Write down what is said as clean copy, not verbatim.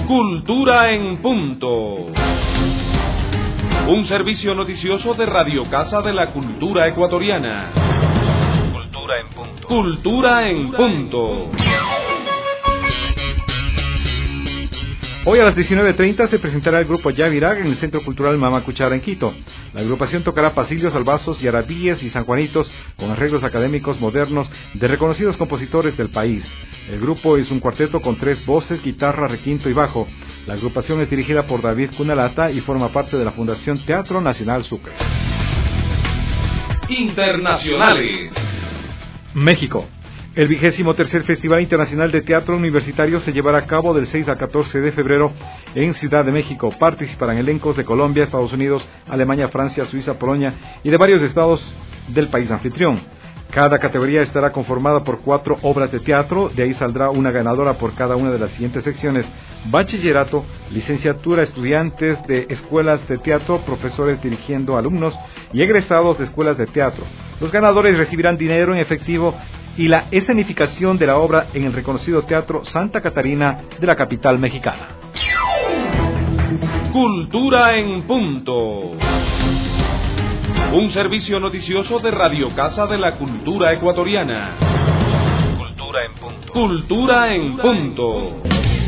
Cultura en Punto. Un servicio noticioso de Radio Casa de la Cultura Ecuatoriana. Cultura en Punto. Cultura en Punto. Hoy a las 19:30 se presentará el grupo Yavirag en el Centro Cultural Mama Cuchara en Quito. La agrupación tocará pasillos, albazos, yarabíes y sanjuanitos con arreglos académicos modernos de reconocidos compositores del país. El grupo es un cuarteto con 3 voces, guitarra, requinto y bajo. La agrupación es dirigida por David Cunalata y forma parte de la Fundación Teatro Nacional Sucre. Internacionales. México. El 23º Festival Internacional de Teatro Universitario se llevará a cabo del 6 al 14 de febrero en Ciudad de México. Participarán elencos de Colombia, Estados Unidos, Alemania, Francia, Suiza, Polonia y de varios estados del país anfitrión. Cada categoría estará conformada por 4 obras de teatro, de ahí saldrá una ganadora por cada una de las siguientes secciones: bachillerato, licenciatura, estudiantes de escuelas de teatro, profesores dirigiendo alumnos y egresados de escuelas de teatro. Los ganadores recibirán dinero en efectivo y la escenificación de la obra en el reconocido Teatro Santa Catarina de la capital mexicana. Cultura en Punto. Un servicio noticioso de Radio Casa de la Cultura Ecuatoriana. Cultura en Punto. Cultura en Punto.